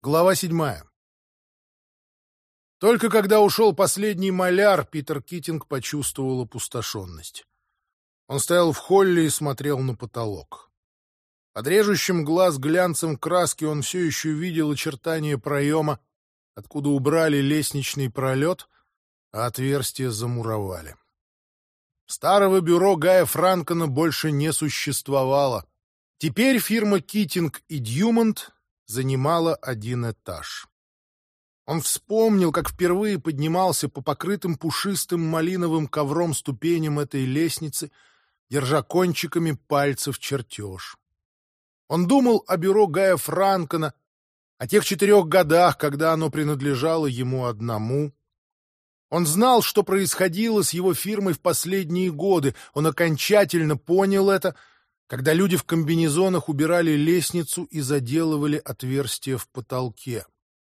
Глава 7. Только когда ушел последний маляр, Питер Китинг почувствовал опустошенность. Он стоял в холле и смотрел на потолок. Под режущим глаз глянцем краски он все еще видел очертания проема, откуда убрали лестничный пролет, а отверстие замуровали. Старого бюро Гая Франкена больше не существовало. Теперь фирма Китинг и Дьюмонт занимала один этаж. Он вспомнил, как впервые поднимался по покрытым пушистым малиновым ковром ступеням этой лестницы, держа кончиками пальцев чертеж. Он думал о бюро Гая Франкена, о тех 4 годах, когда оно принадлежало ему одному. Он знал, что происходило с его фирмой в последние годы. Он окончательно понял это, когда люди в комбинезонах убирали лестницу и заделывали отверстия в потолке.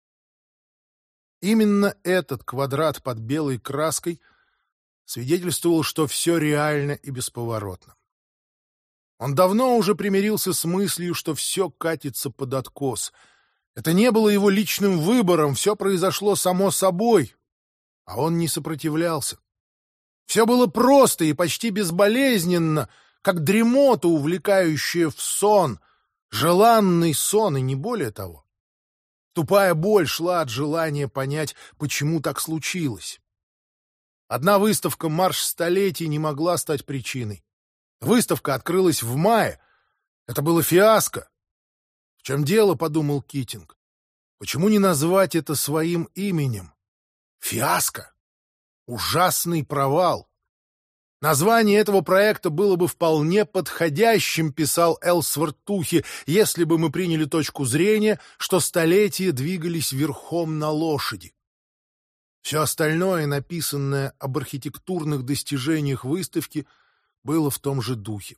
Именно этот квадрат под белой краской свидетельствовал, что все реально и бесповоротно. Он давно уже примирился с мыслью, что все катится под откос. Это не было его личным выбором, все произошло само собой, а он не сопротивлялся. Все было просто и почти безболезненно, как дремота, увлекающая в сон, желанный сон и не более того. Тупая боль шла от желания понять, почему так случилось. Одна выставка «Марш столетий» не могла стать причиной. Выставка открылась в мае. Это было фиаско. В чем дело, подумал Китинг. Почему не назвать это своим именем? Фиаско. Ужасный провал. Название этого проекта было бы вполне подходящим, писал Элсворт Тухи, если бы мы приняли точку зрения, что столетия двигались верхом на лошади. Все остальное, написанное об архитектурных достижениях выставки, было в том же духе.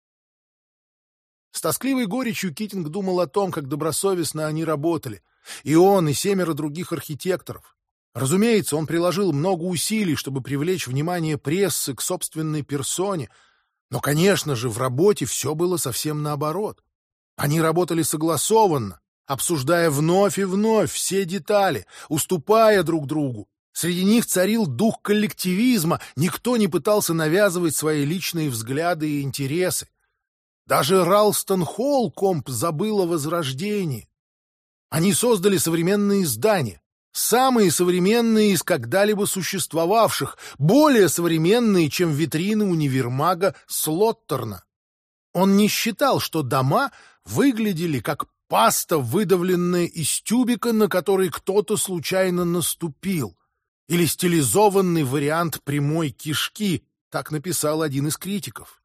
С тоскливой горечью Китинг думал о том, как добросовестно они работали, и он, и 7 других архитекторов. Разумеется, он приложил много усилий, чтобы привлечь внимание прессы к собственной персоне, но, конечно же, в работе все было совсем наоборот. Они работали согласованно, обсуждая вновь и вновь все детали, уступая друг другу. Среди них царил дух коллективизма, никто не пытался навязывать свои личные взгляды и интересы. Даже Ралстон Холл Комп забыл о возрождении. Они создали современные здания. Самые современные из когда-либо существовавших, более современные, чем витрины универмага Слоттерна. Он не считал, что дома выглядели как паста, выдавленная из тюбика, на который кто-то случайно наступил, или стилизованный вариант прямой кишки, так написал один из критиков.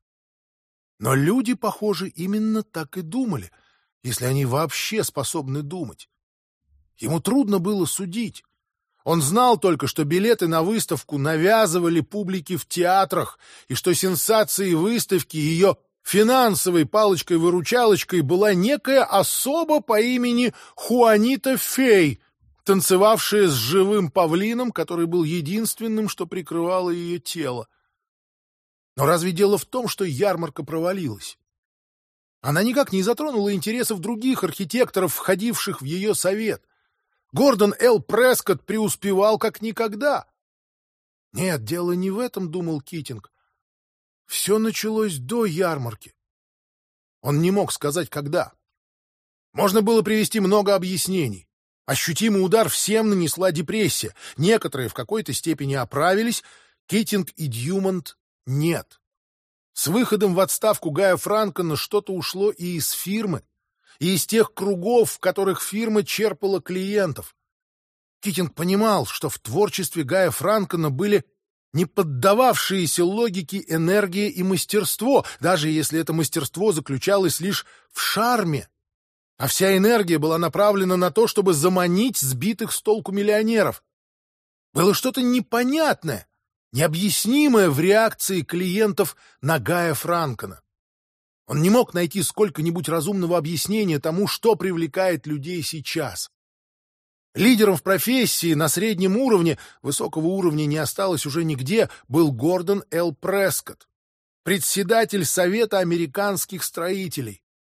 Но люди, похоже, именно так и думали, если они вообще способны думать. Ему трудно было судить. Он знал только, что билеты на выставку навязывали публике в театрах, и что сенсацией выставки, ее финансовой палочкой-выручалочкой, была некая особа по имени Хуанита Фей, танцевавшая с живым павлином, который был единственным, что прикрывало ее тело. Но разве дело в том, что ярмарка провалилась? Она никак не затронула интересов других архитекторов, входивших в ее совет. Гордон Л. Прескотт преуспевал как никогда. Нет, дело не в этом, думал Китинг. Все началось до ярмарки. Он не мог сказать, когда. Можно было привести много объяснений. Ощутимый удар всем нанесла депрессия. Некоторые в какой-то степени оправились, Китинг и Дьюмонт нет. С выходом в отставку Гая Франкена что-то ушло и из фирмы, и из тех кругов, в которых фирма черпала клиентов. Китинг понимал, что в творчестве Гая Франкена были не поддававшиеся логике энергия и мастерство, даже если это мастерство заключалось лишь в шарме, а вся энергия была направлена на то, чтобы заманить сбитых с толку миллионеров. Было что-то непонятное, необъяснимое в реакции клиентов на Гая Франкена. Он не мог найти сколько-нибудь разумного объяснения тому, что привлекает людей сейчас. Лидером в профессии на среднем уровне, высокого уровня не осталось уже нигде, был Гордон Л. Прескотт, председатель Совета американских строителей.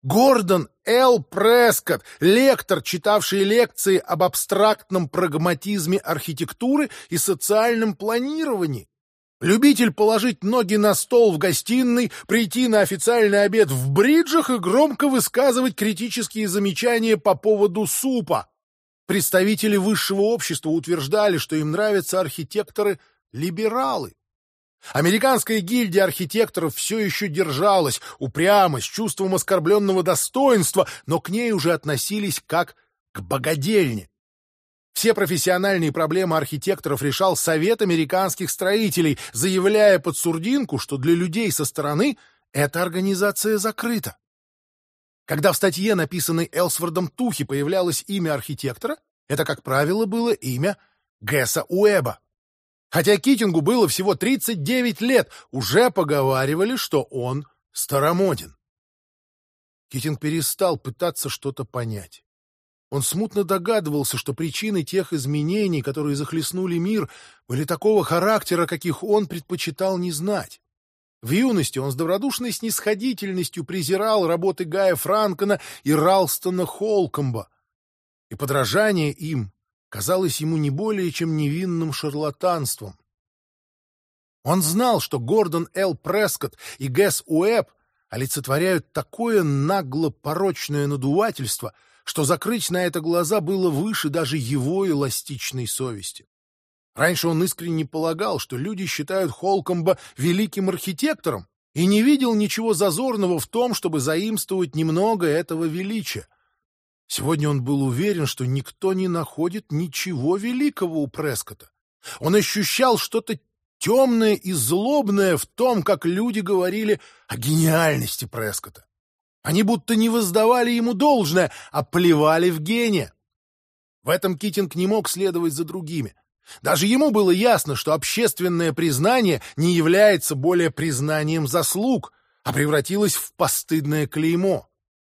Гордон Л. Прескотт, лектор, читавший лекции об абстрактном прагматизме архитектуры и социальном планировании. Любитель положить ноги на стол в гостиной, прийти на официальный обед в бриджах и громко высказывать критические замечания по поводу супа. Представители высшего общества утверждали, что им нравятся архитекторы-либералы. Американская гильдия архитекторов все еще держалась, упрямо, с чувством оскорбленного достоинства, но к ней уже относились как к богадельне. Все профессиональные проблемы архитекторов решал Совет американских строителей, заявляя под сурдинку, что для людей со стороны эта организация закрыта. Когда в статье, написанной Элсвордом Тухи, появлялось имя архитектора, это, как правило, было имя Гэса Уэба. Хотя Китингу было всего 39 лет, уже поговаривали, что он старомоден. Китинг перестал пытаться что-то понять. Он смутно догадывался, что причины тех изменений, которые захлестнули мир, были такого характера, каких он предпочитал не знать. В юности он с добродушной снисходительностью презирал работы Гая Франкена и Ралстона Холкомба, и подражание им казалось ему не более чем невинным шарлатанством. Он знал, что Гордон Л. Прескотт и Гэс Уэбб олицетворяют такое нагло-порочное надувательство, что закрыть на это глаза было выше даже его эластичной совести. Раньше он искренне полагал, что люди считают Холкомба великим архитектором, и не видел ничего зазорного в том, чтобы заимствовать немного этого величия. Сегодня он был уверен, что никто не находит ничего великого у Прескотта. Он ощущал что-то темное и злобное в том, как люди говорили о гениальности Прескотта. Они будто не воздавали ему должное, а плевали в гения. В этом Китинг не мог следовать за другими. Даже ему было ясно, что общественное признание не является более признанием заслуг, а превратилось в постыдное клеймо.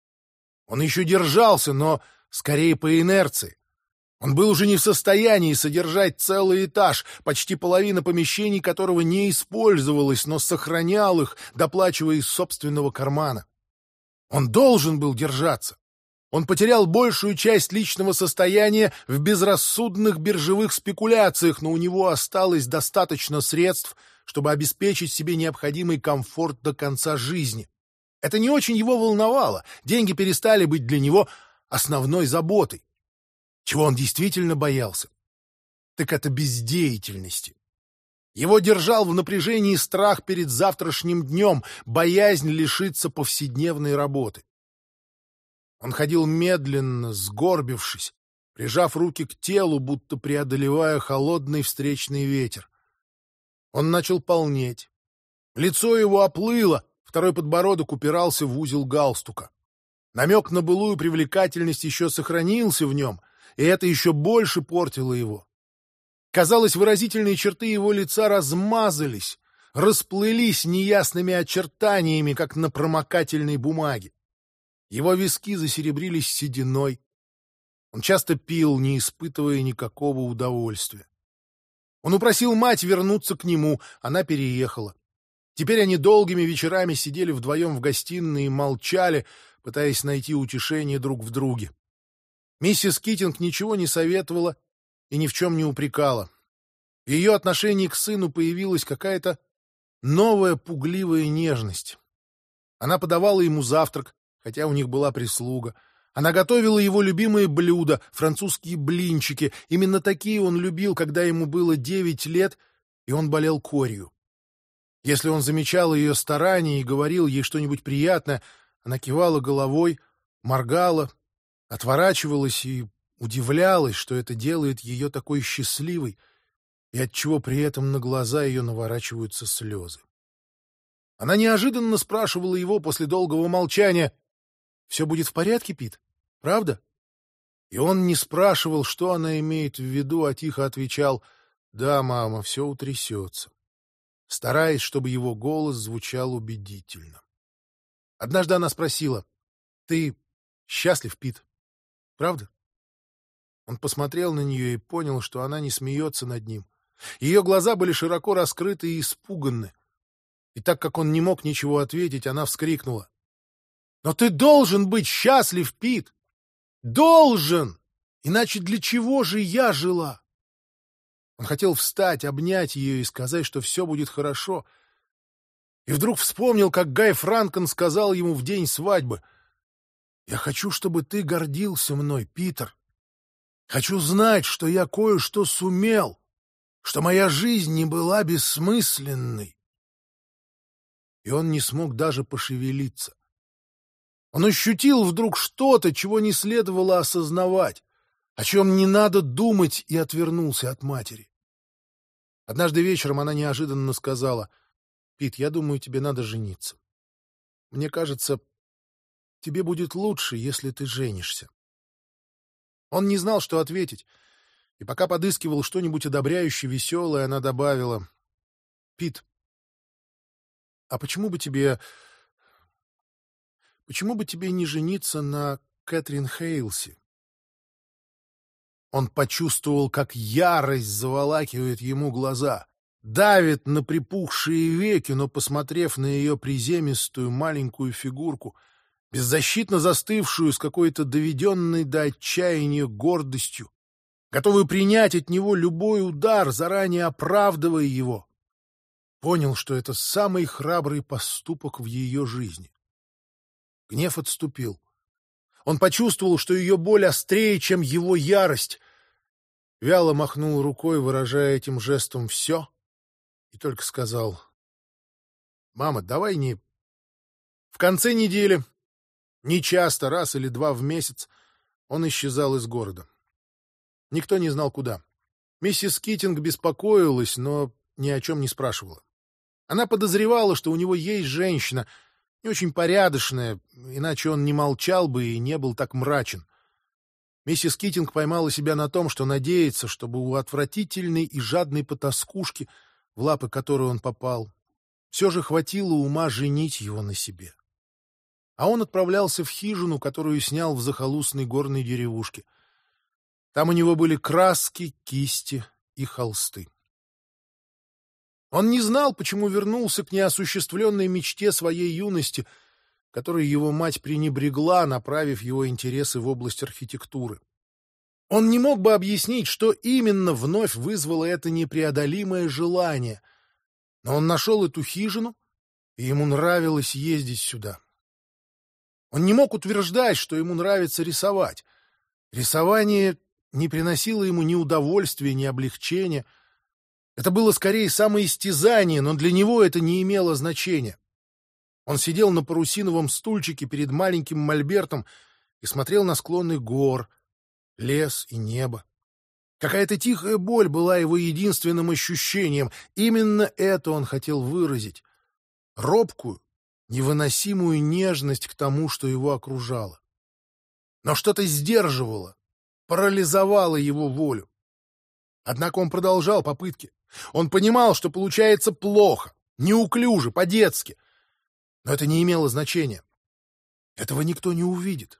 Он еще держался, но скорее по инерции. Он был уже не в состоянии содержать целый этаж, почти половина помещений которого не использовалась, но сохранял их, доплачивая из собственного кармана. Он должен был держаться. Он потерял большую часть личного состояния в безрассудных биржевых спекуляциях, но у него осталось достаточно средств, чтобы обеспечить себе необходимый комфорт до конца жизни. Это не очень его волновало, деньги перестали быть для него основной заботой. Чего он действительно боялся? Так это бездеятельности. Его держал в напряжении страх перед завтрашним днем, боязнь лишиться повседневной работы. Он ходил медленно, сгорбившись, прижав руки к телу, будто преодолевая холодный встречный ветер. Он начал полнеть. Лицо его оплыло, второй подбородок упирался в узел галстука. Намек на былую привлекательность еще сохранился в нем, и это еще больше портило его. Казалось, выразительные черты его лица размазались, расплылись неясными очертаниями, как на промокательной бумаге. Его виски засеребрились сединой. Он часто пил, не испытывая никакого удовольствия. Он упросил мать вернуться к нему, она переехала. Теперь они долгими вечерами сидели вдвоем в гостиной и молчали, пытаясь найти утешение друг в друге. Миссис Китинг ничего не советовала и ни в чем не упрекала. В ее отношении к сыну появилась какая-то новая пугливая нежность. Она подавала ему завтрак, хотя у них была прислуга. Она готовила его любимые блюда, французские блинчики. Именно такие он любил, когда ему было 9 лет, и он болел корью. Если он замечал ее старания и говорил ей что-нибудь приятное, она кивала головой, моргала, отворачивалась и удивлялась, что это делает ее такой счастливой, и отчего при этом на глаза ее наворачиваются слезы. Она неожиданно спрашивала его после долгого молчания: «Все будет в порядке, Пит? Правда?» И он не спрашивал, что она имеет в виду, а тихо отвечал: «Да, мама, все утрясется», стараясь, чтобы его голос звучал убедительно. Однажды она спросила: «Ты счастлив, Пит? Правда?» Он посмотрел на нее и понял, что она не смеется над ним. Ее глаза были широко раскрыты и испуганны. И так как он не мог ничего ответить, она вскрикнула: Но ты должен быть счастлив, Пит! Должен! Иначе для чего же я жила? Он хотел встать, обнять ее и сказать, что все будет хорошо. И вдруг вспомнил, как Гай Франкен сказал ему в день свадьбы: «Я хочу, чтобы ты гордился мной, Питер. Хочу знать, что я кое-что сумел, что моя жизнь не была бессмысленной». И он не смог даже пошевелиться. Он ощутил вдруг что-то, чего не следовало осознавать, о чем не надо думать, и отвернулся от матери. Однажды вечером она неожиданно сказала: «Пит, я думаю, тебе надо жениться. Мне кажется, тебе будет лучше, если ты женишься». Он не знал, что ответить, и пока подыскивал что-нибудь одобряющее, веселое, она добавила: «Пит, а почему бы тебе не жениться на Кэтрин Хейлси?» Он почувствовал, как ярость заволакивает ему глаза, давит на припухшие веки, но, посмотрев на ее приземистую маленькую фигурку, беззащитно застывшую с какой-то доведенной до отчаяния гордостью, готовую принять от него любой удар, заранее оправдывая его, понял, что это самый храбрый поступок в ее жизни. Гнев отступил. Он почувствовал, что ее боль острее, чем его ярость. Вяло махнул рукой, выражая этим жестом все, и только сказал: «Мама, давай не...» В конце недели, нечасто, раз или два в месяц, он исчезал из города. Никто не знал, куда. Миссис Китинг беспокоилась, но ни о чем не спрашивала. Она подозревала, что у него есть женщина, не очень порядочная, иначе он не молчал бы и не был так мрачен. Миссис Китинг поймала себя на том, что надеется, чтобы у отвратительной и жадной потаскушки, в лапы которой он попал, все же хватило ума женить его на себе. А он отправлялся в хижину, которую снял в захолустной горной деревушке. Там у него были краски, кисти и холсты. Он не знал, почему вернулся к неосуществленной мечте своей юности, которой его мать пренебрегла, направив его интересы в область архитектуры. Он не мог бы объяснить, что именно вновь вызвало это непреодолимое желание, но он нашел эту хижину, и ему нравилось ездить сюда. Он не мог утверждать, что ему нравится рисовать. Рисование не приносило ему ни удовольствия, ни облегчения. Это было скорее самоистязание, но для него это не имело значения. Он сидел на парусиновом стульчике перед маленьким мольбертом и смотрел на склоны гор, лес и небо. Какая-то тихая боль была его единственным ощущением. Именно это он хотел выразить. Робкую, невыносимую нежность к тому, что его окружало. Но что-то сдерживало, парализовало его волю. Однако он продолжал попытки. Он понимал, что получается плохо, неуклюже, по-детски. Но это не имело значения. Этого никто не увидит.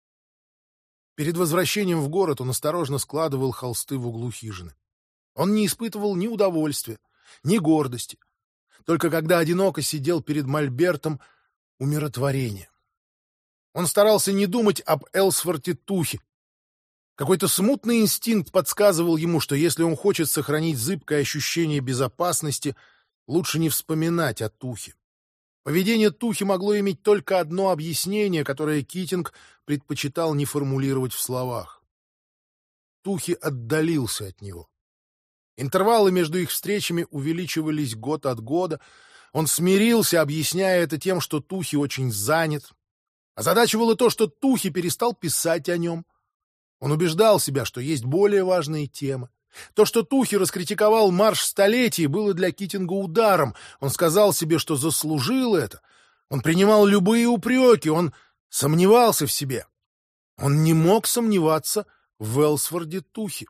Перед возвращением в город он осторожно складывал холсты в углу хижины. Он не испытывал ни удовольствия, ни гордости. Только когда одиноко сидел перед мольбертом, умиротворение. Он старался не думать об Элсворте Тухе. Какой-то смутный инстинкт подсказывал ему, что если он хочет сохранить зыбкое ощущение безопасности, лучше не вспоминать о Тухе. Поведение Тухи могло иметь только одно объяснение, которое Китинг предпочитал не формулировать в словах. Тухи отдалился от него. Интервалы между их встречами увеличивались год от года. Он смирился, объясняя это тем, что Тухи очень занят. Озадачивало то, что Тухи перестал писать о нем. Он убеждал себя, что есть более важные темы. То, что Тухи раскритиковал «Марш столетий», было для Китинга ударом. Он сказал себе, что заслужил это. Он принимал любые упреки, он сомневался в себе. Он не мог сомневаться в Элсворде Тухе.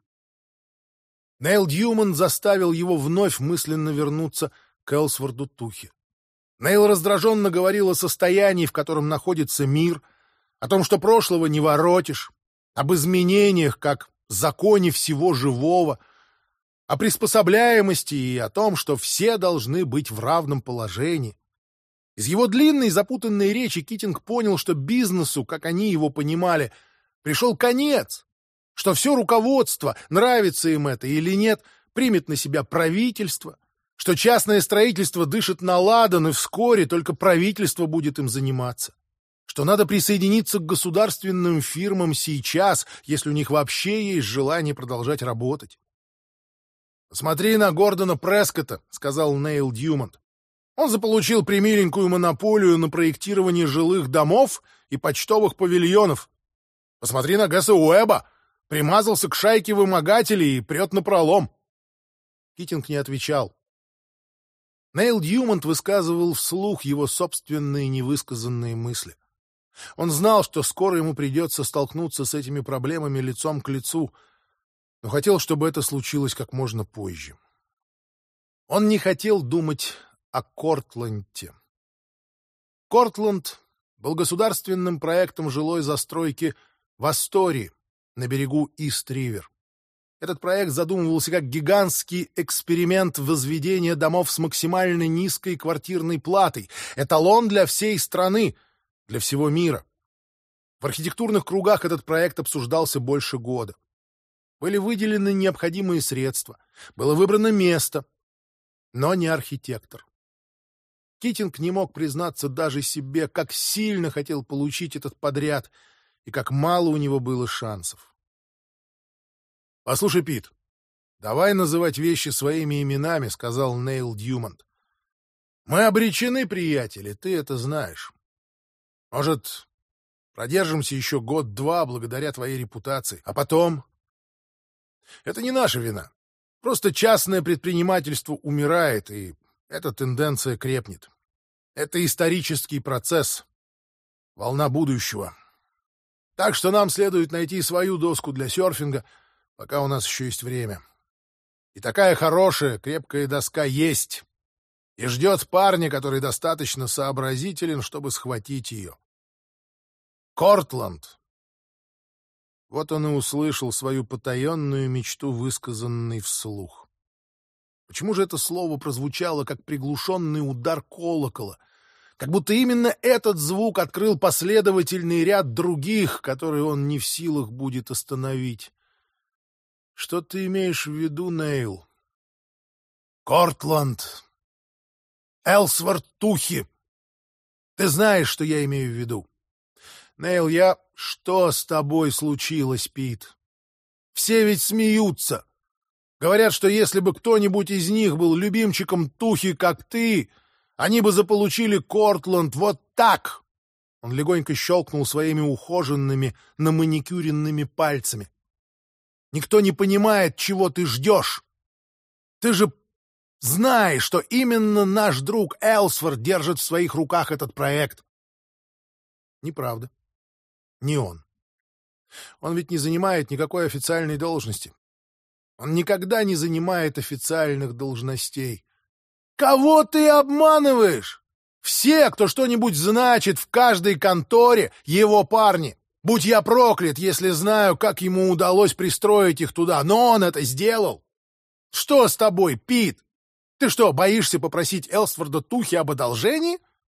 Нейл Дьюман заставил его вновь мысленно вернуться к Элсворду Тухе. Нейл раздраженно говорил о состоянии, в котором находится мир, о том, что прошлого не воротишь, об изменениях, как законе всего живого, о приспособляемости и о том, что все должны быть в равном положении. Из его длинной запутанной речи Китинг понял, что бизнесу, как они его понимали, пришел конец, что все руководство, нравится им это или нет, примет на себя правительство, что частное строительство дышит на ладан, и вскоре только правительство будет им заниматься, что надо присоединиться к государственным фирмам сейчас, если у них вообще есть желание продолжать работать. «Посмотри на Гордона Прескотта», — сказал Нейл Дьюмонт. «Он заполучил премиленькую монополию на проектирование жилых домов и почтовых павильонов. Посмотри на Гэса Уэба. Примазался к шайке вымогателей и прет напролом». Китинг не отвечал. Нейл Дьюмонт высказывал вслух его собственные невысказанные мысли. Он знал, что скоро ему придется столкнуться с этими проблемами лицом к лицу, но хотел, чтобы это случилось как можно позже. Он не хотел думать о Кортленде. Кортленд был государственным проектом жилой застройки в Астории на берегу Ист-Ривер. Этот проект задумывался как гигантский эксперимент возведения домов с максимально низкой квартирной платой, эталон для всей страны, для всего мира. В архитектурных кругах этот проект обсуждался больше года. Были выделены необходимые средства, было выбрано место, но не архитектор. Китинг не мог признаться даже себе, как сильно хотел получить этот подряд и как мало у него было шансов. «Послушай, Пит, давай называть вещи своими именами», — сказал Нейл Дьюмонт. «Мы обречены, приятели, ты это знаешь. Может, продержимся еще год-два благодаря твоей репутации, а потом...» «Это не наша вина. Просто частное предпринимательство умирает, и эта тенденция крепнет. Это исторический процесс, волна будущего. Так что нам следует найти свою доску для серфинга, пока у нас еще есть время. И такая хорошая, крепкая доска есть, и ждет парня, который достаточно сообразителен, чтобы схватить ее. Кортленд». Вот он и услышал свою потаенную мечту, высказанной вслух. Почему же это слово прозвучало, как приглушенный удар колокола, как будто именно этот звук открыл последовательный ряд других, которые он не в силах будет остановить? Что ты имеешь в виду, Нейл? Кортленд. Элсворт Тухи. Ты знаешь, что я имею в виду. Нейл, Что с тобой случилось, Пит? Все ведь смеются. Говорят, что если бы кто-нибудь из них был любимчиком Тухи, как ты, они бы заполучили Кортленд вот так. Он легонько щелкнул своими ухоженными, наманикюренными пальцами. Никто не понимает, чего ты ждешь. Ты же знаешь, что именно наш друг Элсворт держит в своих руках этот проект. Неправда. Не он. Он ведь не занимает никакой официальной должности. Он никогда не занимает официальных должностей. Кого ты обманываешь? Все, кто что-нибудь значит в каждой конторе, его парни. Будь я проклят, если знаю, как ему удалось пристроить их туда, но он это сделал. Что с тобой, Пит? Ты что, боишься попросить Элсворда Тухи об одолжении?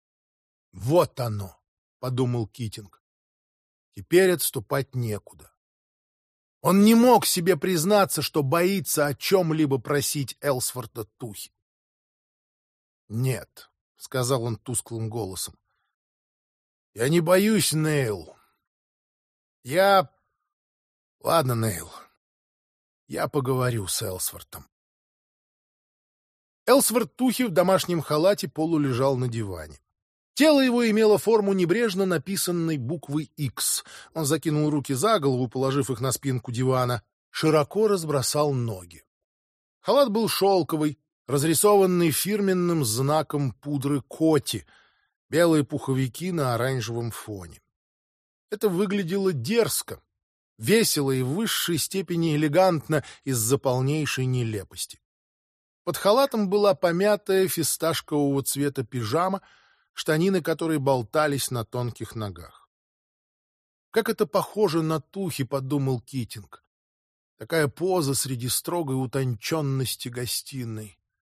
Вот оно, — подумал Китинг. Теперь отступать некуда. Он не мог себе признаться, что боится о чем-либо просить Элсворда Тухи. «Нет», — сказал он тусклым голосом, — «я не боюсь, Нейл. Ладно, Нейл, я поговорю с Элсвортом». Элсворт Тухи в домашнем халате полулежал на диване. Тело его имело форму небрежно написанной буквы «Х». Он закинул руки за голову, положив их на спинку дивана, широко разбросал ноги. Халат был шелковый, разрисованный фирменным знаком пудры Коти, белые пуховики на оранжевом фоне. Это выглядело дерзко, весело и в высшей степени элегантно из-за полнейшей нелепости. Под халатом была помятая фисташкового цвета пижама, штанины которой болтались на тонких ногах. «Как это похоже на Тухи», — подумал Китинг. Такая поза среди строгой утонченности гостиной.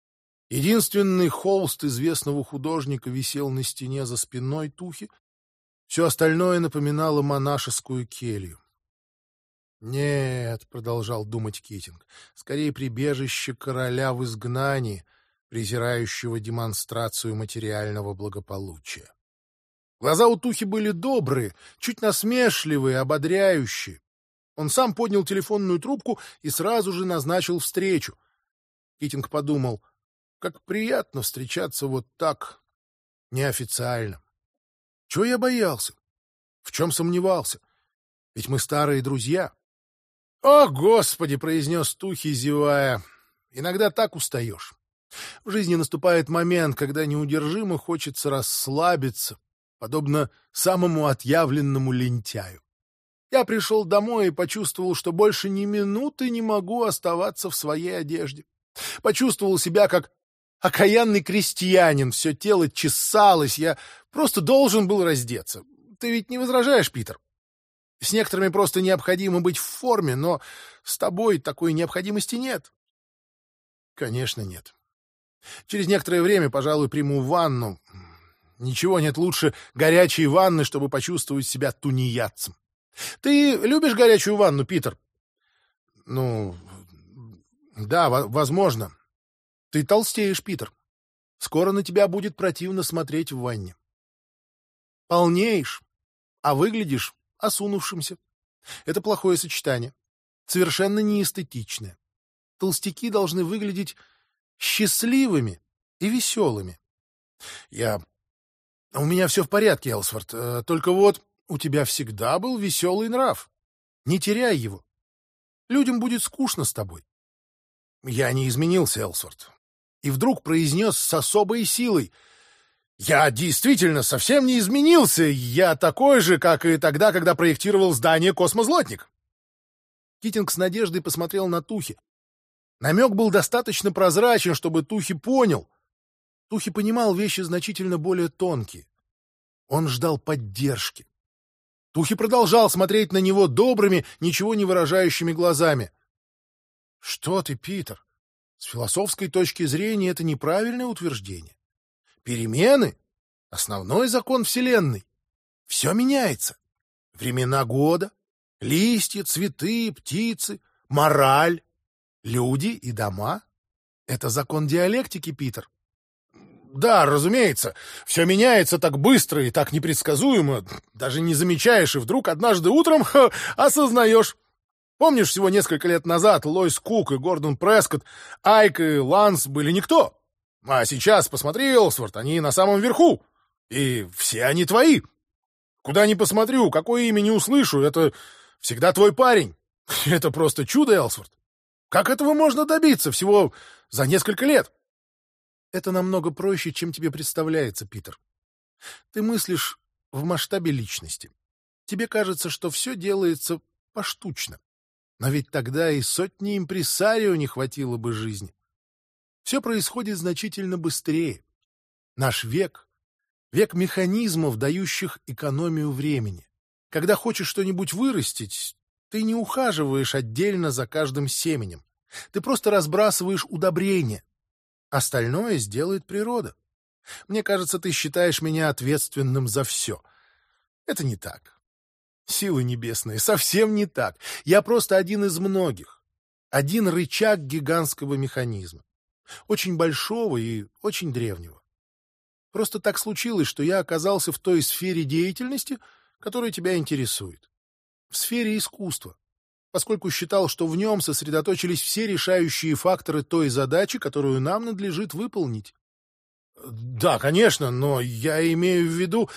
Единственный холст известного художника висел на стене за спиной Тухи, все остальное напоминало монашескую келью. «Нет», — продолжал думать Китинг, — «скорее прибежище короля в изгнании, презирающего демонстрацию материального благополучия». Глаза у Тухи были добрые, чуть насмешливые, ободряющие. Он сам поднял телефонную трубку и сразу же назначил встречу. Китинг подумал, как приятно встречаться вот так, неофициально. Чего я боялся? В чем сомневался? Ведь мы старые друзья. «О, Господи!» — произнес Тухи, зевая. «Иногда так устаешь. В жизни наступает момент, когда неудержимо хочется расслабиться, подобно самому отъявленному лентяю. Я пришел домой и почувствовал, что больше ни минуты не могу оставаться в своей одежде. Почувствовал себя как окаянный крестьянин, все тело чесалось, я просто должен был раздеться. Ты ведь не возражаешь, Питер? С некоторыми просто необходимо быть в форме, но с тобой такой необходимости нет». «Конечно, нет. Через некоторое время, пожалуй, приму ванну. Ничего нет лучше горячей ванны, чтобы почувствовать себя тунеядцем. Ты любишь горячую ванну, Питер?» «Ну, да, возможно. Ты толстеешь, Питер. Скоро на тебя будет противно смотреть в ванне. Полнеешь, а выглядишь осунувшимся. Это плохое сочетание. Совершенно неэстетичное. Толстяки должны выглядеть счастливыми и веселыми. У меня все в порядке, Элсворт. Только вот у тебя всегда был веселый нрав. Не теряй его. Людям будет скучно с тобой». Я не изменился, Элсворт. И вдруг произнес с особой силой: «Я действительно совсем не изменился. Я такой же, как и тогда, когда проектировал здание «Космозлотник». Китинг с надеждой посмотрел на Тухи. Намек был достаточно прозрачен, чтобы Тухи понял. Тухи понимал вещи значительно более тонкие. Он ждал поддержки. Тухи продолжал смотреть на него добрыми, ничего не выражающими глазами. «Что ты, Питер? С философской точки зрения это неправильное утверждение. Перемены — основной закон Вселенной. Все меняется. Времена года, листья, цветы, птицы, мораль, люди и дома — это закон диалектики, Питер». «Да, разумеется, все меняется так быстро и так непредсказуемо, даже не замечаешь, и вдруг однажды утром осознаешь. Помнишь, всего несколько лет назад Лоис Кук и Гордон Прескотт, Айк и Ланс были никто? А сейчас, посмотри, Элсворт, они на самом верху, и все они твои. Куда ни посмотрю, какое имя не услышу, это всегда твой парень. Это просто чудо, Элсворт. Как этого можно добиться всего за несколько лет?» «Это намного проще, чем тебе представляется, Питер. Ты мыслишь в масштабе личности. Тебе кажется, что все делается поштучно. Но ведь тогда и сотни импресарио не хватило бы жизни. Все происходит значительно быстрее. Наш век — век механизмов, дающих экономию времени. Когда хочешь что-нибудь вырастить, ты не ухаживаешь отдельно за каждым семенем. Ты просто разбрасываешь удобрения. Остальное сделает природа. Мне кажется, ты считаешь меня ответственным за все. Это не так. Силы небесные, совсем не так. Я просто один из многих. Один рычаг гигантского механизма. Очень большого и очень древнего. Просто так случилось, что я оказался в той сфере деятельности, которая тебя интересует. В сфере искусства. Поскольку считал, что в нем сосредоточились все решающие факторы той задачи, которую нам надлежит выполнить. Да, конечно, но я имею в виду...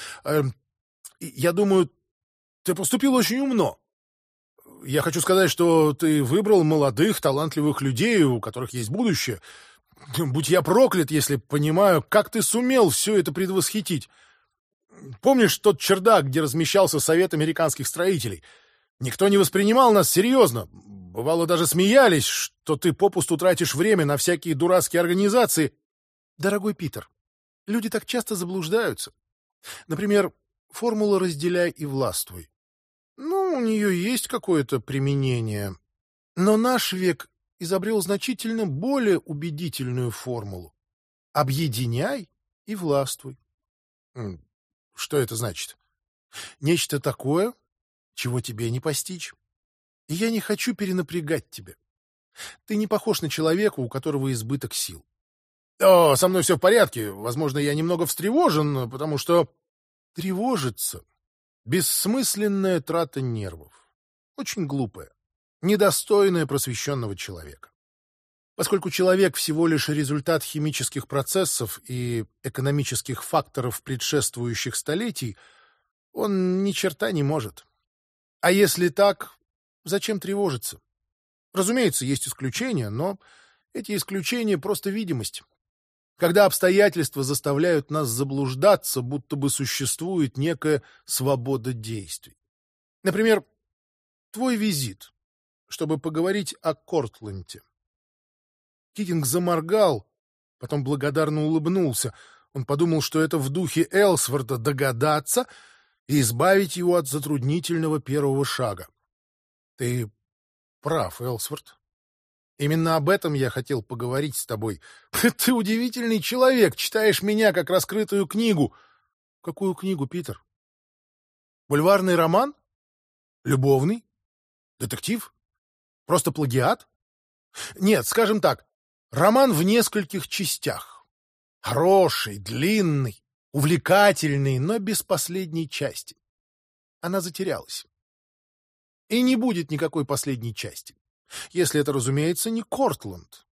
я думаю, ты поступил очень умно. Я хочу сказать, что ты выбрал молодых, талантливых людей, у которых есть будущее. Будь я проклят, если понимаю, как ты сумел все это предвосхитить. Помнишь тот чердак, где размещался Совет американских строителей? Никто не воспринимал нас серьезно. Бывало, даже смеялись, что ты попусту тратишь время на всякие дурацкие организации. Дорогой Питер, люди так часто заблуждаются. Например, формула «разделяй и властвуй». Ну, у нее есть какое-то применение. Но наш век изобрел значительно более убедительную формулу. Объединяй и властвуй. Что это значит? Нечто такое, чего тебе не постичь. И я не хочу перенапрягать тебя. Ты не похож на человека, у которого избыток сил. О, со мной все в порядке. Возможно, я немного встревожен, потому что тревожиться — бессмысленная трата нервов. Очень глупая, недостойная просвещенного человека. Поскольку человек всего лишь результат химических процессов и экономических факторов предшествующих столетий, он ни черта не может. А если так, зачем тревожиться? Разумеется, есть исключения, но эти исключения — просто видимость. Когда обстоятельства заставляют нас заблуждаться, будто бы существует некая свобода действий. Например, твой визит, чтобы поговорить о Кортленде. Китинг заморгал, потом благодарно улыбнулся. Он подумал, что это в духе Элсворта догадаться и избавить его от затруднительного первого шага. Ты прав, Элсворт. Именно об этом я хотел поговорить с тобой. Ты удивительный человек, читаешь меня как раскрытую книгу. Какую книгу, Питер? Бульварный роман? Любовный? Детектив? Просто плагиат? Нет, скажем так, роман в нескольких частях. Хороший, длинный, увлекательный, но без последней части. Она затерялась. И не будет никакой последней части. Если это, разумеется, не Кортленд.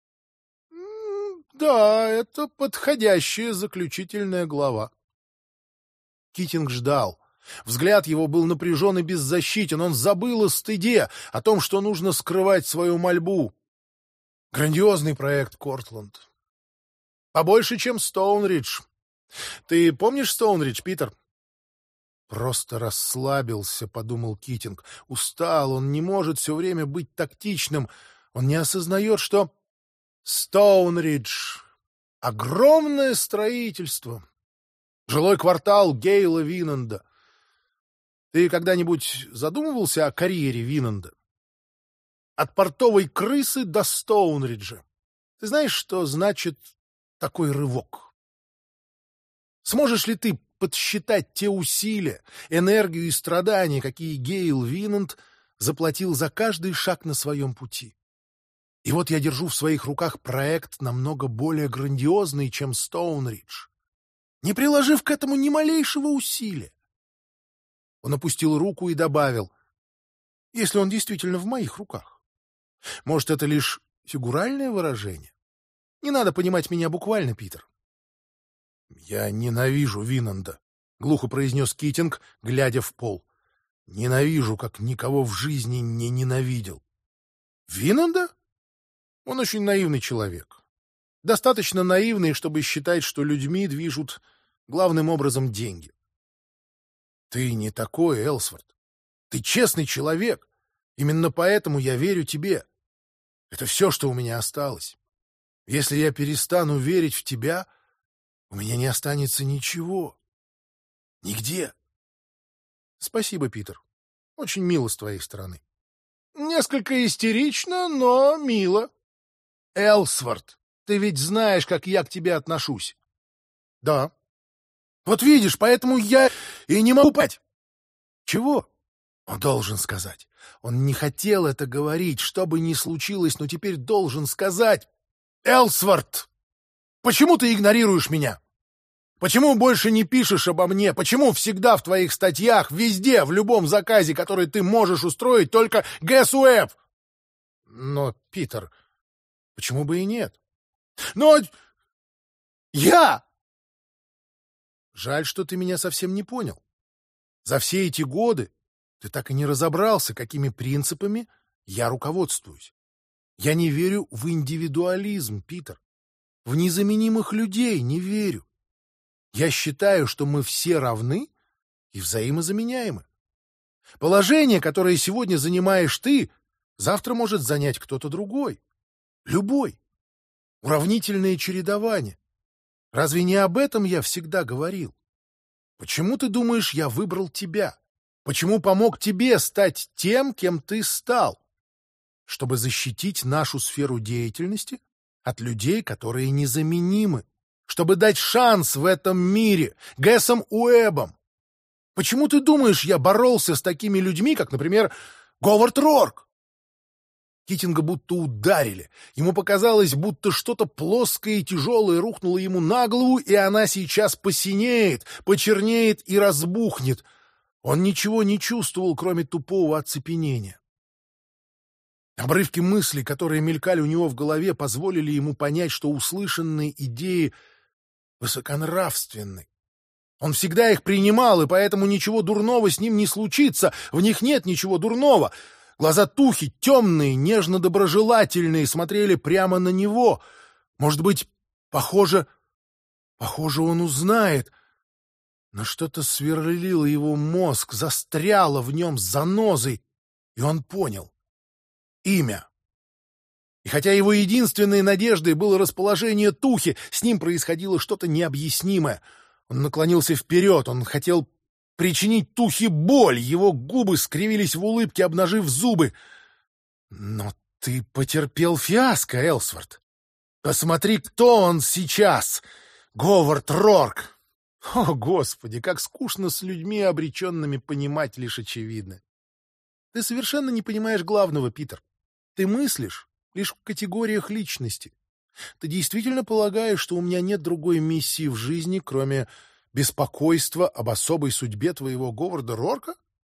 Да, это подходящая заключительная глава. Китинг ждал. Взгляд его был напряжен и беззащитен. Он забыл о стыде, о том, что нужно скрывать свою мольбу. Грандиозный проект, Кортленд. Побольше, чем Стоунридж. Ты помнишь Стоунридж, Питер? Просто расслабился, подумал Китинг. Устал, он не может все время быть тактичным. Он не осознает, что Стоунридж — огромное строительство. Жилой квартал Гейла Винанда. Ты когда-нибудь задумывался о карьере Винанда? От портовой крысы до Стоунриджа. Ты знаешь, что значит такой рывок? Сможешь ли ты подсчитать те усилия, энергию и страдания, какие Гейл Винанд заплатил за каждый шаг на своем пути? И вот я держу в своих руках проект намного более грандиозный, чем Стоунридж, не приложив к этому ни малейшего усилия. Он опустил руку и добавил: если он действительно в моих руках. Может, это лишь фигуральное выражение? Не надо понимать меня буквально, Питер. «Я ненавижу Винанда», — глухо произнес Китинг, глядя в пол. «Ненавижу, как никого в жизни не ненавидел». «Винанда? Он очень наивный человек. Достаточно наивный, чтобы считать, что людьми движут главным образом деньги». «Ты не такой, Элсворт. Ты честный человек. Именно поэтому я верю тебе. Это все, что у меня осталось. Если я перестану верить в тебя, у меня не останется ничего. Нигде». «Спасибо, Питер. Очень мило с твоей стороны». «Несколько истерично, но мило». «Элсворт, ты ведь знаешь, как я к тебе отношусь». «Да». «Вот видишь, поэтому я и не могу понять». «Чего?» «Он должен сказать. Он не хотел это говорить, что бы ни случилось, но теперь должен сказать. Элсворт, почему ты игнорируешь меня? Почему больше не пишешь обо мне? Почему всегда в твоих статьях, везде, в любом заказе, который ты можешь устроить, только ГЭС-УЭП?» «Но, Питер, почему бы и нет?» «Но я...» «Жаль, что ты меня совсем не понял. За все эти годы ты так и не разобрался, какими принципами я руководствуюсь. Я не верю в индивидуализм, Питер. В незаменимых людей не верю. Я считаю, что мы все равны и взаимозаменяемы. Положение, которое сегодня занимаешь ты, завтра может занять кто-то другой. Любой. Уравнительное чередование. Разве не об этом я всегда говорил? Почему ты думаешь, я выбрал тебя? Почему помог тебе стать тем, кем ты стал? Чтобы защитить нашу сферу деятельности от людей, которые незаменимы. чтобы дать шанс в этом мире Гэсом Уэббом. Почему ты думаешь, я боролся с такими людьми, как, например, Говард Рорк?» Китинга будто ударили. Ему показалось, будто что-то плоское и тяжелое рухнуло ему на голову, и она сейчас посинеет, почернеет и разбухнет. Он ничего не чувствовал, кроме тупого оцепенения. Обрывки мыслей, которые мелькали у него в голове, позволили ему понять, что услышанные идеи высоконравственны. Он всегда их принимал, и поэтому ничего дурного с ним не случится, в них нет ничего дурного. Глаза Тухи, темные, нежно-доброжелательные, смотрели прямо на него. Может быть, похоже, он узнает. Но что-то сверлило его мозг, застряло в нем занозой, и он понял. Имя. И хотя его единственной надеждой было расположение Тухи, с ним происходило что-то необъяснимое. Он наклонился вперед, он хотел причинить Тухе боль, его губы скривились в улыбке, обнажив зубы. «Но ты потерпел фиаско, Элсворт. Посмотри, кто он сейчас! Говард Рорк!» О, Господи, как скучно с людьми, обреченными понимать лишь очевидное. Ты совершенно не понимаешь главного, Питер. Ты мыслишь лишь в категориях личности. Ты действительно полагаешь, что у меня нет другой миссии в жизни, кроме беспокойства об особой судьбе твоего Говарда Рорка?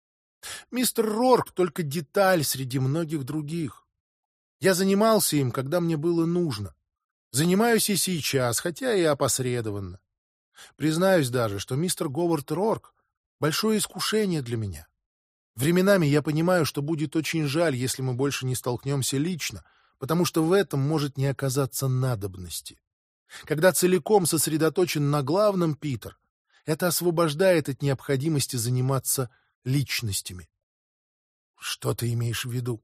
Мистер Рорк — только деталь среди многих других. Я занимался им, когда мне было нужно. Занимаюсь и сейчас, хотя и опосредованно. Признаюсь даже, что мистер Говард Рорк — большое искушение для меня. Временами я понимаю, что будет очень жаль, если мы больше не столкнемся лично, потому что в этом может не оказаться надобности. Когда целиком сосредоточен на главном, Питер, это освобождает от необходимости заниматься личностями. Что ты имеешь в виду?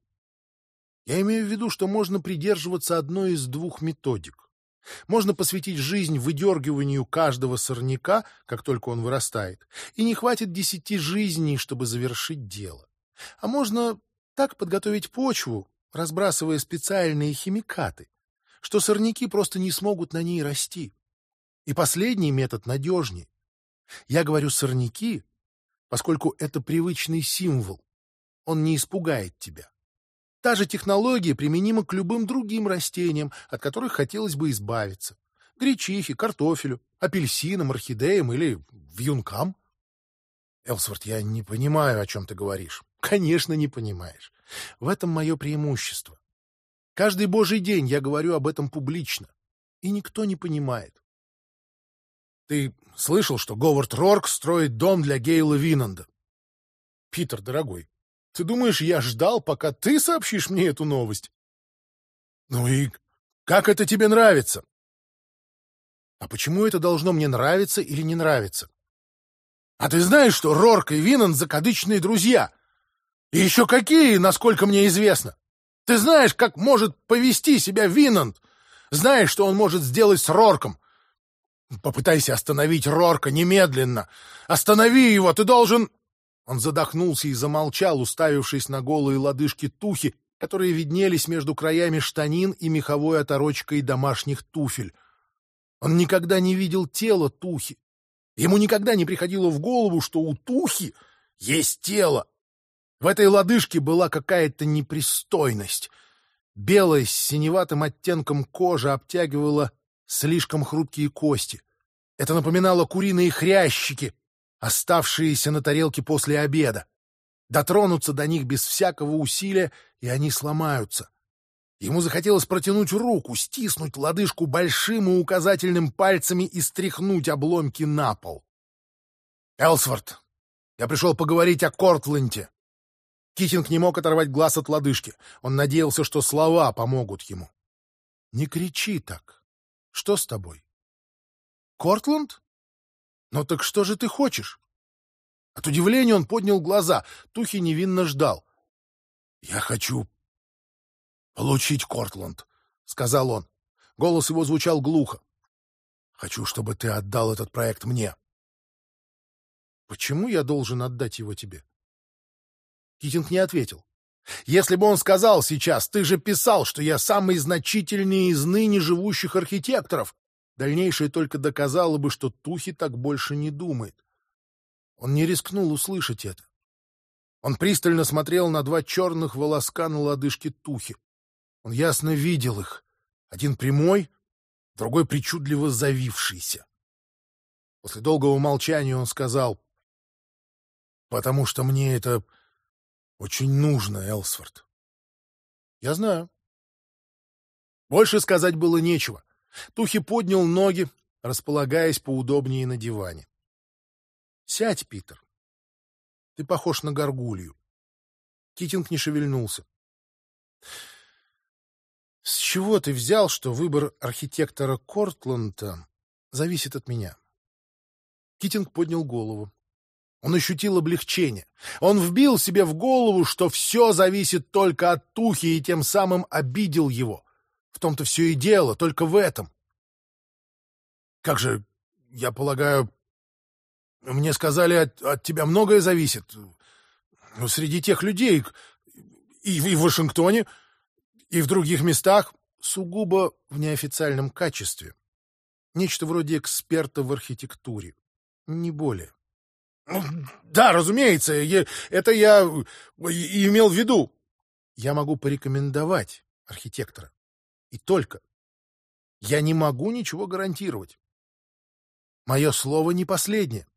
Я имею в виду, что можно придерживаться одной из двух методик. Можно посвятить жизнь выдергиванию каждого сорняка, как только он вырастает, и не хватит 10 жизней, чтобы завершить дело. А можно так подготовить почву, разбрасывая специальные химикаты, что сорняки просто не смогут на ней расти. И последний метод надежнее. Я говорю «сорняки», поскольку это привычный символ. Он не испугает тебя. Та же технология применима к любым другим растениям, от которых хотелось бы избавиться. Гречихе, картофелю, апельсинам, орхидеям или вьюнкам. Элсворт, я не понимаю, о чем ты говоришь. Конечно, не понимаешь. В этом мое преимущество. Каждый божий день я говорю об этом публично, и никто не понимает. Ты слышал, что Говард Рорк строит дом для Гейла Винанда? Питер, дорогой, ты думаешь, я ждал, пока ты сообщишь мне эту новость? Ну и как это тебе нравится? А почему это должно мне нравиться или не нравиться? А ты знаешь, что Рорк и Винанд закадычные друзья? И еще какие, насколько мне известно. Ты знаешь, как может повести себя Винанд? Знаешь, что он может сделать с Рорком? Попытайся остановить Рорка немедленно. Останови его, ты должен... Он задохнулся и замолчал, уставившись на голые лодыжки Тухи, которые виднелись между краями штанин и меховой оторочкой домашних туфель. Он никогда не видел тела Тухи. Ему никогда не приходило в голову, что у Тухи есть тело. В этой лодыжке была какая-то непристойность. Белая с синеватым оттенком кожа обтягивала слишком хрупкие кости. Это напоминало куриные хрящики, оставшиеся на тарелке после обеда. Дотронуться до них без всякого усилия, и они сломаются. Ему захотелось протянуть руку, стиснуть лодыжку большим и указательным пальцами и стряхнуть обломки на пол. «Элсворт, я пришел поговорить о Кортленде». Китинг не мог оторвать глаз от лодыжки. Он надеялся, что слова помогут ему. «Не кричи так. Что с тобой? Кортленд? Ну так что же ты хочешь?» От удивления он поднял глаза. Тухи невинно ждал. «Я хочу получить Кортленд», — сказал он. Голос его звучал глухо. «Хочу, чтобы ты отдал этот проект мне». «Почему я должен отдать его тебе?» Китинг не ответил. «Если бы он сказал сейчас, ты же писал, что я самый значительный из ныне живущих архитекторов, Дальнейшее только доказало бы, что Тухи так больше не думает. Он не рискнул услышать это. Он пристально смотрел на два черных волоска на лодыжке Тухи. Он ясно видел их. Один прямой, другой причудливо завившийся. После долгого молчания он сказал: «Потому что мне это очень нужно, Элсворт». «Я знаю». Больше сказать было нечего. Тухи поднял ноги, располагаясь поудобнее на диване. «Сядь, Питер. Ты похож на горгулью». Китинг не шевельнулся. «С чего ты взял, что выбор архитектора Кортланда зависит от меня?» Китинг поднял голову. Он ощутил облегчение. Он вбил себе в голову, что все зависит только от Тухи, и тем самым обидел его. В том-то все и дело, только в этом. «Как же, я полагаю, мне сказали, от тебя многое зависит. Но среди тех людей, и в Вашингтоне, и в других местах, сугубо в неофициальном качестве. Нечто вроде эксперта в архитектуре. Не более». «Да, разумеется, это я и имел в виду». «Я могу порекомендовать архитектора. И только. Я не могу ничего гарантировать. Мое слово не последнее».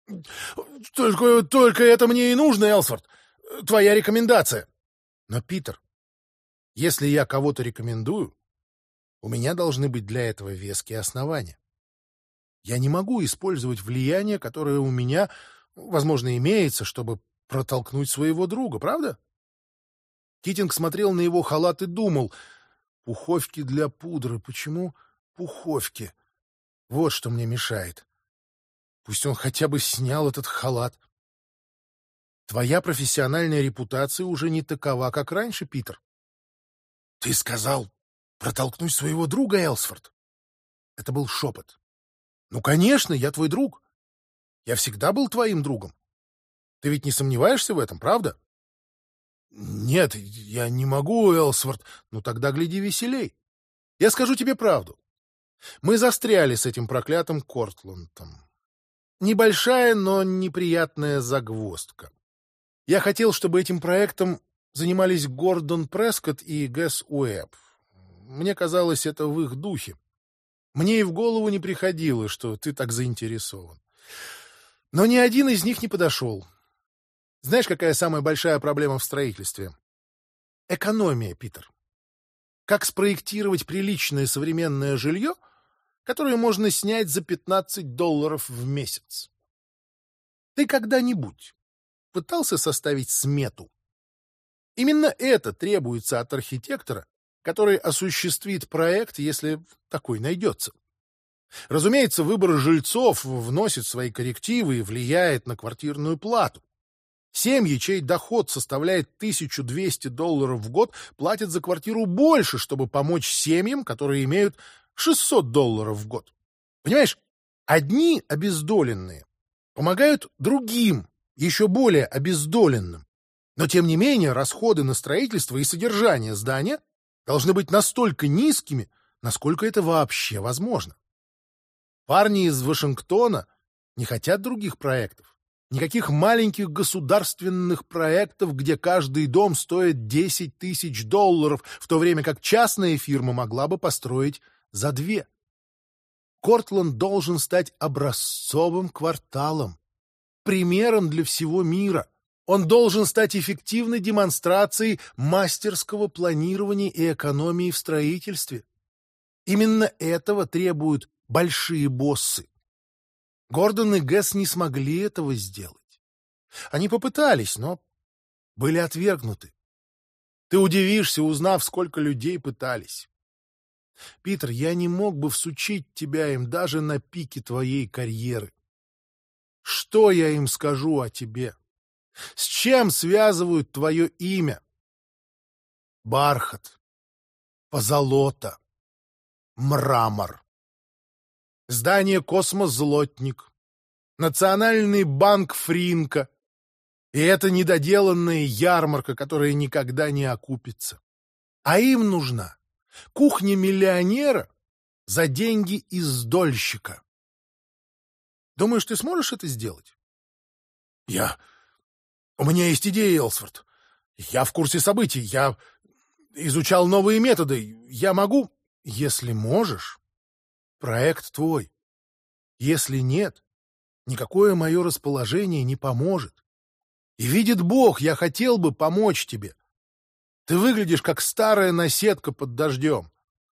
Только это мне и нужно, Элсворт. Твоя рекомендация». «Но, Питер, если я кого-то рекомендую, у меня должны быть для этого веские основания. Я не могу использовать влияние, которое у меня, возможно, имеется, чтобы протолкнуть своего друга, правда?» Китинг смотрел на его халат и думал: пуховки для пудры. Почему пуховки? Вот что мне мешает. Пусть он хотя бы снял этот халат. Твоя профессиональная репутация уже не такова, как раньше, Питер. Ты сказал протолкнуть своего друга, Элсворт? Это был шепот. Ну, конечно, я твой друг. Я всегда был твоим другом. Ты ведь не сомневаешься в этом, правда? Нет, я не могу, Элсворт. Ну, тогда гляди веселей. Я скажу тебе правду. Мы застряли с этим проклятым Кортландом. Небольшая, но неприятная загвоздка. Я хотел, чтобы этим проектом занимались Гордон Прескотт и Гэс Уэбб. Мне казалось, это в их духе. Мне и в голову не приходило, что ты так заинтересован. Но ни один из них не подошел. Знаешь, какая самая большая проблема в строительстве? Экономия, Питер. Как спроектировать приличное современное жилье, которое можно снять за $15 в месяц? Ты когда-нибудь пытался составить смету? Именно это требуется от архитектора, который осуществит проект, если такой найдется. Разумеется, выбор жильцов вносит свои коррективы и влияет на квартирную плату. Семьи, чей доход составляет $1200 в год, платят за квартиру больше, чтобы помочь семьям, которые имеют $600 в год. Понимаешь, одни обездоленные помогают другим, еще более обездоленным. Но, тем не менее, расходы на строительство и содержание здания должны быть настолько низкими, насколько это вообще возможно. Парни из Вашингтона не хотят других проектов. Никаких маленьких государственных проектов, где каждый дом стоит $10 000, в то время как частная фирма могла бы построить за 2. Кортланд должен стать образцовым кварталом, примером для всего мира. Он должен стать эффективной демонстрацией мастерского планирования и экономии в строительстве. Именно этого требуют большие боссы. Гордон и Гэс не смогли этого сделать. Они попытались, но были отвергнуты. Ты удивишься, узнав, сколько людей пытались. Питер, я не мог бы всучить тебя им даже на пике твоей карьеры. Что я им скажу о тебе? С чем связывают твое имя? Бархат, позолота, мрамор. Здание «Космозлотник», Национальный банк Фринка и эта недоделанная ярмарка, которая никогда не окупится. А им нужна кухня миллионера За деньги из дольщика. Думаешь, ты сможешь это сделать? Я... У меня есть идея, Элсворт. Я в курсе событий. Я изучал новые методы. Я могу... Если можешь, проект твой. Если нет, никакое мое расположение не поможет. И видит Бог, я хотел бы помочь тебе. Ты выглядишь, как старая наседка под дождем.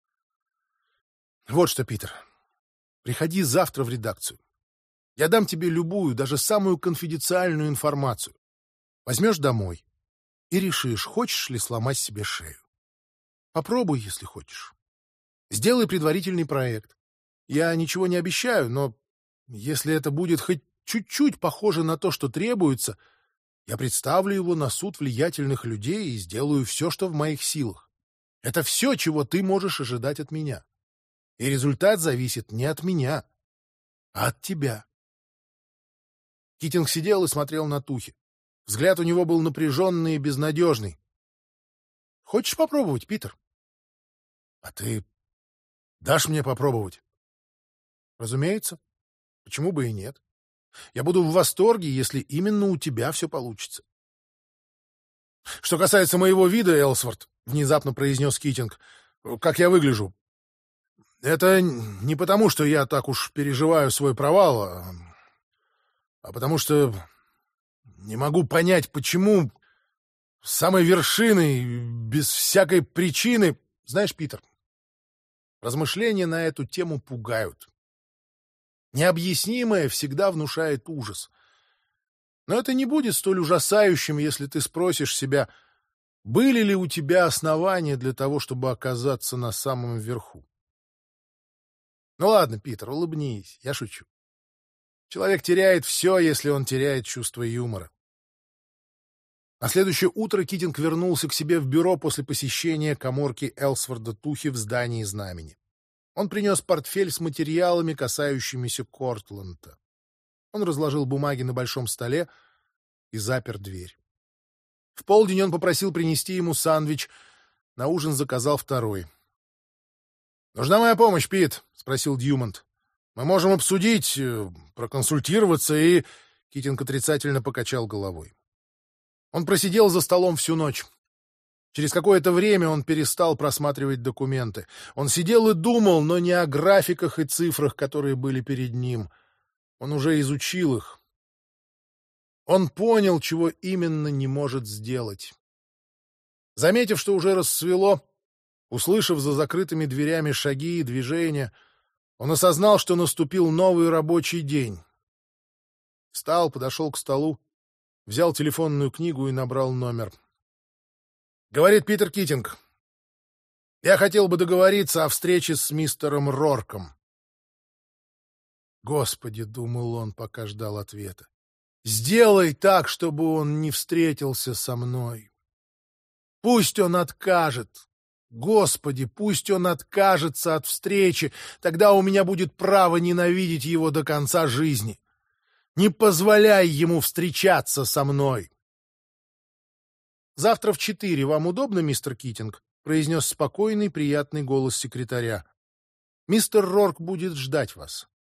Вот что, Питер, приходи завтра в редакцию. Я дам тебе любую, даже самую конфиденциальную информацию. Возьмешь домой и решишь, хочешь ли сломать себе шею. Попробуй, если хочешь. Сделай предварительный проект. Я ничего не обещаю, но если это будет хоть чуть-чуть похоже на то, что требуется, я представлю его на суд влиятельных людей и сделаю все, что в моих силах. Это все, чего ты можешь ожидать от меня. И результат зависит не от меня, а от тебя. Китинг сидел и смотрел на Тухи. Взгляд у него был напряженный и безнадежный. — Хочешь попробовать, Питер? — А ты дашь мне попробовать? — Разумеется. Почему бы и нет? Я буду в восторге, если именно у тебя все получится. — Что касается моего вида, Элсворт, — внезапно произнес Китинг, — как я выгляжу. Это не потому, что я так уж переживаю свой провал, а потому что не могу понять, почему с самой вершины, без всякой причины... Знаешь, Питер, размышления на эту тему пугают. Необъяснимое всегда внушает ужас. Но это не будет столь ужасающим, если ты спросишь себя, были ли у тебя основания для того, чтобы оказаться на самом верху. Ну ладно, Питер, улыбнись, я шучу. Человек теряет все, если он теряет чувство юмора. На следующее утро Китинг вернулся к себе в бюро после посещения каморки Элсворда Тухи в здании Знамени. Он принес портфель с материалами, касающимися Кортланда. Он разложил бумаги на большом столе и запер дверь. В полдень он попросил принести ему сандвич. На ужин заказал второй. «Нужна моя помощь, Пит?» — спросил Дьюмонт. «Мы можем обсудить, проконсультироваться и...» Китинг отрицательно покачал головой. Он просидел за столом всю ночь. Через какое-то время он перестал просматривать документы. Он сидел и думал, но не о графиках и цифрах, которые были перед ним. Он уже изучил их. Он понял, чего именно не может сделать. Заметив, что уже рассвело, услышав за закрытыми дверями шаги и движения, он осознал, что наступил новый рабочий день. Встал, подошел к столу, взял телефонную книгу и набрал номер. Говорит Питер Китинг. Я хотел бы договориться о встрече с мистером Рорком. Господи, думал он, пока ждал ответа. Сделай так, чтобы он не встретился со мной. Пусть он откажет. Господи, пусть он откажется от встречи, тогда у меня будет право ненавидеть его до конца жизни. Не позволяй ему встречаться со мной. «Завтра в 4 вам удобно, мистер Китинг?» — произнес спокойный, приятный голос секретаря. «Мистер Рорк будет ждать вас».